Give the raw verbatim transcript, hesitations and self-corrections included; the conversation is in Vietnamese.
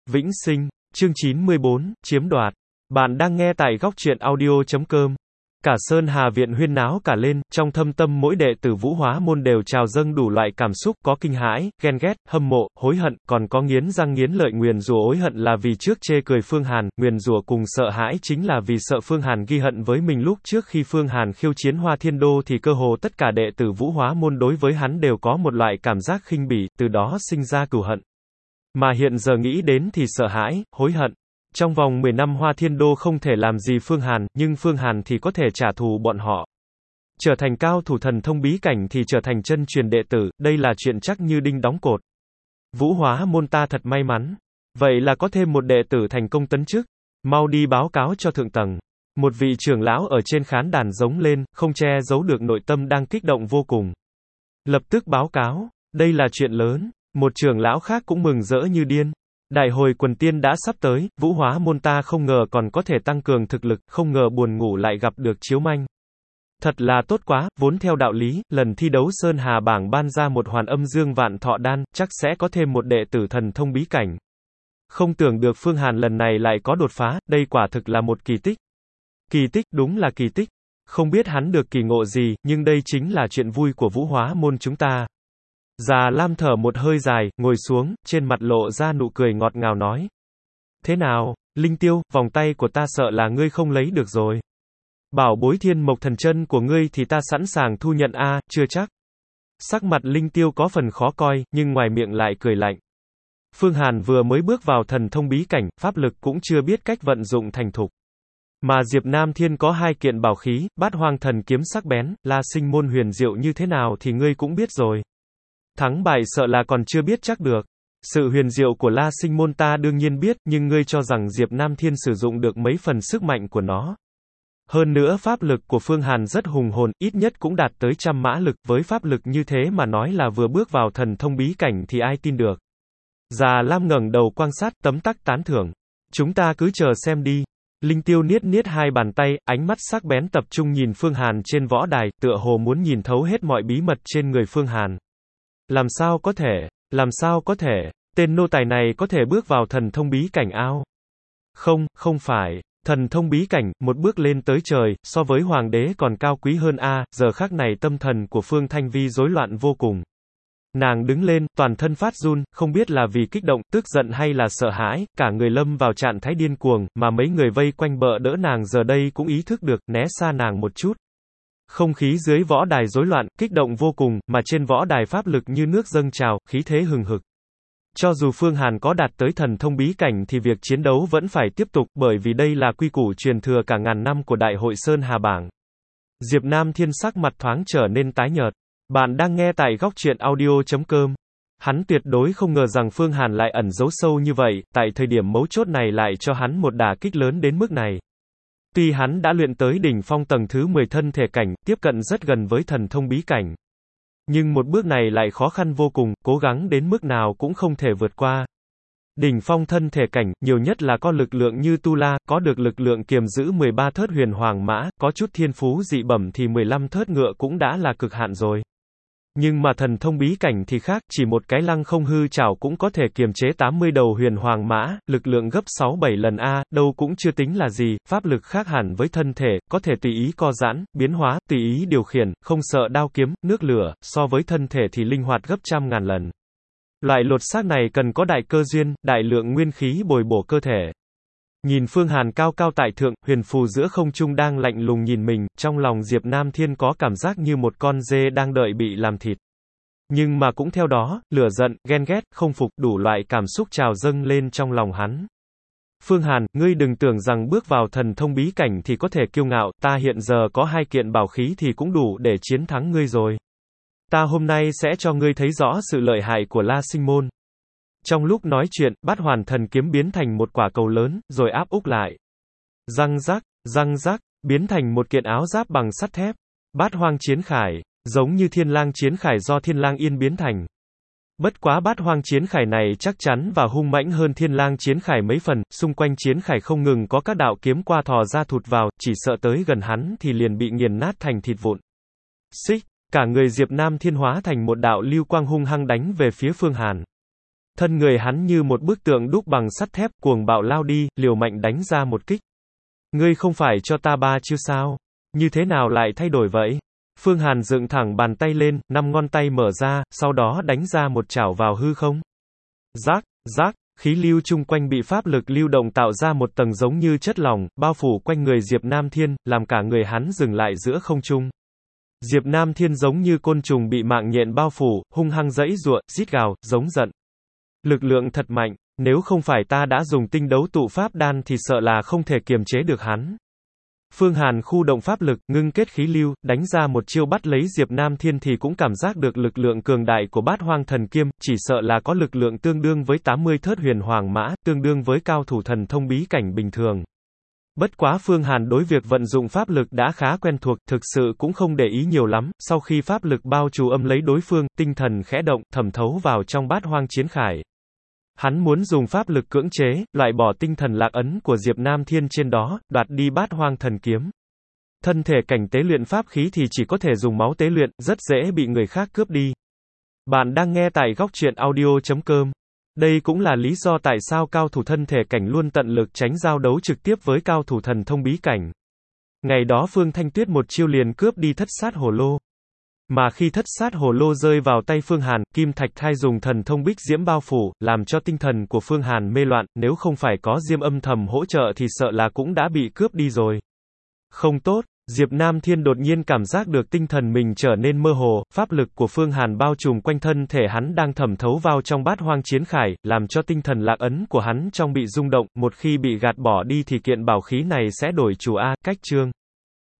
Vĩnh sinh, chương chín mươi bốn, chiếm đoạt. Bạn đang nghe tại góc truyện audio chấm com. Cả Sơn Hà viện huyên náo cả lên, trong thâm tâm mỗi đệ tử Vũ Hóa môn đều trào dâng đủ loại cảm xúc, có kinh hãi, ghen ghét, hâm mộ, hối hận, còn có nghiến răng nghiến lợi nguyền rủa. Hối hận là vì trước chê cười Phương Hàn, nguyền rủa cùng sợ hãi chính là vì sợ Phương Hàn ghi hận với mình. Lúc trước khi Phương Hàn khiêu chiến Hoa Thiên Đô thì cơ hồ tất cả đệ tử Vũ Hóa môn đối với hắn đều có một loại cảm giác khinh bỉ, từ đó sinh ra cừu hận. Mà hiện giờ nghĩ đến thì sợ hãi, hối hận. Trong vòng mười năm Hoa Thiên Đô không thể làm gì Phương Hàn, nhưng Phương Hàn thì có thể trả thù bọn họ. Trở thành cao thủ thần thông bí cảnh thì trở thành chân truyền đệ tử, đây là chuyện chắc như đinh đóng cột. Vũ Hóa môn ta thật may mắn. Vậy là có thêm một đệ tử thành công tấn chức. Mau đi báo cáo cho thượng tầng. Một vị trưởng lão ở trên khán đàn giống lên, không che giấu được nội tâm đang kích động vô cùng. Lập tức báo cáo, đây là chuyện lớn. Một trưởng lão khác cũng mừng rỡ như điên. Đại hội quần tiên đã sắp tới, Vũ Hóa môn ta không ngờ còn có thể tăng cường thực lực, không ngờ buồn ngủ lại gặp được chiếu manh. Thật là tốt quá, vốn theo đạo lý, lần thi đấu Sơn Hà bảng ban ra một hoàn âm dương vạn thọ đan, chắc sẽ có thêm một đệ tử thần thông bí cảnh. Không tưởng được Phương Hàn lần này lại có đột phá, đây quả thực là một kỳ tích. Kỳ tích, đúng là kỳ tích. Không biết hắn được kỳ ngộ gì, nhưng đây chính là chuyện vui của Vũ Hóa môn chúng ta. Già Lam thở một hơi dài, ngồi xuống, trên mặt lộ ra nụ cười ngọt ngào nói. Thế nào, Linh Tiêu, vòng tay của ta sợ là ngươi không lấy được rồi. Bảo bối thiên mộc thần chân của ngươi thì ta sẵn sàng thu nhận a, à, chưa chắc. Sắc mặt Linh Tiêu có phần khó coi, nhưng ngoài miệng lại cười lạnh. Phương Hàn vừa mới bước vào thần thông bí cảnh, pháp lực cũng chưa biết cách vận dụng thành thục. Mà Diệp Nam Thiên có hai kiện bảo khí, Bát Hoang thần kiếm sắc bén, La Sinh môn huyền diệu như thế nào thì ngươi cũng biết rồi. Thắng bại sợ là còn chưa biết chắc được. Sự huyền diệu của La Sinh môn ta đương nhiên biết, nhưng ngươi cho rằng Diệp Nam Thiên sử dụng được mấy phần sức mạnh của nó. Hơn nữa pháp lực của Phương Hàn rất hùng hồn, ít nhất cũng đạt tới trăm mã lực, với pháp lực như thế mà nói là vừa bước vào thần thông bí cảnh thì ai tin được. Già Lam ngẩng đầu quan sát, tấm tắc tán thưởng. Chúng ta cứ chờ xem đi. Linh Tiêu niết niết hai bàn tay, ánh mắt sắc bén tập trung nhìn Phương Hàn trên võ đài, tựa hồ muốn nhìn thấu hết mọi bí mật trên người Phương Hàn. Làm sao có thể, làm sao có thể, tên nô tài này có thể bước vào thần thông bí cảnh ao? Không, không phải, thần thông bí cảnh, một bước lên tới trời, so với hoàng đế còn cao quý hơn a. Giờ khắc này tâm thần của Phương Thanh Vi rối loạn vô cùng. Nàng đứng lên, toàn thân phát run, không biết là vì kích động, tức giận hay là sợ hãi, cả người lâm vào trạng thái điên cuồng, mà mấy người vây quanh bợ đỡ nàng giờ đây cũng ý thức được, né xa nàng một chút. Không khí dưới võ đài rối loạn, kích động vô cùng, mà trên võ đài pháp lực như nước dâng trào, khí thế hừng hực. Cho dù Phương Hàn có đạt tới thần thông bí cảnh thì việc chiến đấu vẫn phải tiếp tục, bởi vì đây là quy củ truyền thừa cả ngàn năm của Đại hội Sơn Hà bảng. Diệp Nam Thiên sắc mặt thoáng trở nên tái nhợt. Bạn đang nghe tại góc truyện audio chấm com. Hắn tuyệt đối không ngờ rằng Phương Hàn lại ẩn giấu sâu như vậy, tại thời điểm mấu chốt này lại cho hắn một đả kích lớn đến mức này. Tuy hắn đã luyện tới đỉnh phong tầng thứ mười thân thể cảnh, tiếp cận rất gần với thần thông bí cảnh. Nhưng một bước này lại khó khăn vô cùng, cố gắng đến mức nào cũng không thể vượt qua. Đỉnh phong thân thể cảnh, nhiều nhất là có lực lượng như Tu La, có được lực lượng kiềm giữ mười ba thớt huyền hoàng mã, có chút thiên phú dị bẩm thì mười lăm thớt ngựa cũng đã là cực hạn rồi. Nhưng mà thần thông bí cảnh thì khác, chỉ một cái lăng không hư chảo cũng có thể kiềm chế tám mươi đầu huyền hoàng mã, lực lượng gấp sáu bảy lần a, đâu cũng chưa tính là gì, pháp lực khác hẳn với thân thể, có thể tùy ý co giãn, biến hóa, tùy ý điều khiển, không sợ đao kiếm, nước lửa, so với thân thể thì linh hoạt gấp trăm ngàn lần. Loại lột xác này cần có đại cơ duyên, đại lượng nguyên khí bồi bổ cơ thể. Nhìn Phương Hàn cao cao tại thượng, huyền phù giữa không trung đang lạnh lùng nhìn mình, trong lòng Diệp Nam Thiên có cảm giác như một con dê đang đợi bị làm thịt. Nhưng mà cũng theo đó, lửa giận, ghen ghét, không phục, đủ loại cảm xúc trào dâng lên trong lòng hắn. Phương Hàn, ngươi đừng tưởng rằng bước vào thần thông bí cảnh thì có thể kiêu ngạo, ta hiện giờ có hai kiện bảo khí thì cũng đủ để chiến thắng ngươi rồi. Ta hôm nay sẽ cho ngươi thấy rõ sự lợi hại của La Sinh môn. Trong lúc nói chuyện, Bát Hoàn thần kiếm biến thành một quả cầu lớn, rồi áp úc lại. Răng rắc, răng rắc, biến thành một kiện áo giáp bằng sắt thép. Bát Hoang chiến khải, giống như Thiên Lang chiến khải do Thiên Lang Yên biến thành. Bất quá Bát Hoang chiến khải này chắc chắn và hung mãnh hơn Thiên Lang chiến khải mấy phần, xung quanh chiến khải không ngừng có các đạo kiếm qua thò ra thụt vào, chỉ sợ tới gần hắn thì liền bị nghiền nát thành thịt vụn. Xích, cả người Diệp Nam Thiên hóa thành một đạo lưu quang hung hăng đánh về phía Phương Hàn. Thân người hắn như một bức tượng đúc bằng sắt thép, cuồng bạo lao đi, liều mạnh đánh ra một kích. Ngươi không phải cho ta ba chiêu sao? Như thế nào lại thay đổi vậy? Phương Hàn dựng thẳng bàn tay lên, năm ngón tay mở ra, sau đó đánh ra một chảo vào hư không. Rác, rác, khí lưu chung quanh bị pháp lực lưu động tạo ra một tầng giống như chất lỏng, bao phủ quanh người Diệp Nam Thiên, làm cả người hắn dừng lại giữa không trung. Diệp Nam Thiên giống như côn trùng bị mạng nhện bao phủ, hung hăng giãy giụa, rít gào, giống giận. Lực lượng thật mạnh, nếu không phải ta đã dùng tinh đấu tụ pháp đan thì sợ là không thể kiềm chế được hắn. Phương Hàn khu động pháp lực, ngưng kết khí lưu, đánh ra một chiêu bắt lấy Diệp Nam Thiên thì cũng cảm giác được lực lượng cường đại của Bát Hoang Thần Kiêm, chỉ sợ là có lực lượng tương đương với tám mươi thớt huyền hoàng mã, tương đương với cao thủ thần thông bí cảnh bình thường. Bất quá Phương Hàn đối việc vận dụng pháp lực đã khá quen thuộc, thực sự cũng không để ý nhiều lắm, sau khi pháp lực bao trùm âm lấy đối phương, tinh thần khẽ động, thẩm thấu vào trong Bát Hoang Chiến Khải. Hắn muốn dùng pháp lực cưỡng chế, loại bỏ tinh thần lạc ấn của Diệp Nam Thiên trên đó, đoạt đi Bát Hoang Thần Kiếm. Thân thể cảnh tế luyện pháp khí thì chỉ có thể dùng máu tế luyện, rất dễ bị người khác cướp đi. Bạn đang nghe tại góc truyện audio chấm com. Đây cũng là lý do tại sao cao thủ thân thể cảnh luôn tận lực tránh giao đấu trực tiếp với cao thủ thần thông bí cảnh. Ngày đó Phương Thanh Tuyết một chiêu liền cướp đi thất sát hồ lô. Mà khi thất sát hồ lô rơi vào tay Phương Hàn, Kim Thạch Thai dùng thần thông bích diễm bao phủ, làm cho tinh thần của Phương Hàn mê loạn, nếu không phải có Diêm âm thầm hỗ trợ thì sợ là cũng đã bị cướp đi rồi. Không tốt, Diệp Nam Thiên đột nhiên cảm giác được tinh thần mình trở nên mơ hồ, pháp lực của Phương Hàn bao trùm quanh thân thể hắn đang thẩm thấu vào trong Bát Hoang Chiến Khải, làm cho tinh thần lạc ấn của hắn trong bị rung động, một khi bị gạt bỏ đi thì kiện bảo khí này sẽ đổi chủ a, cách chương.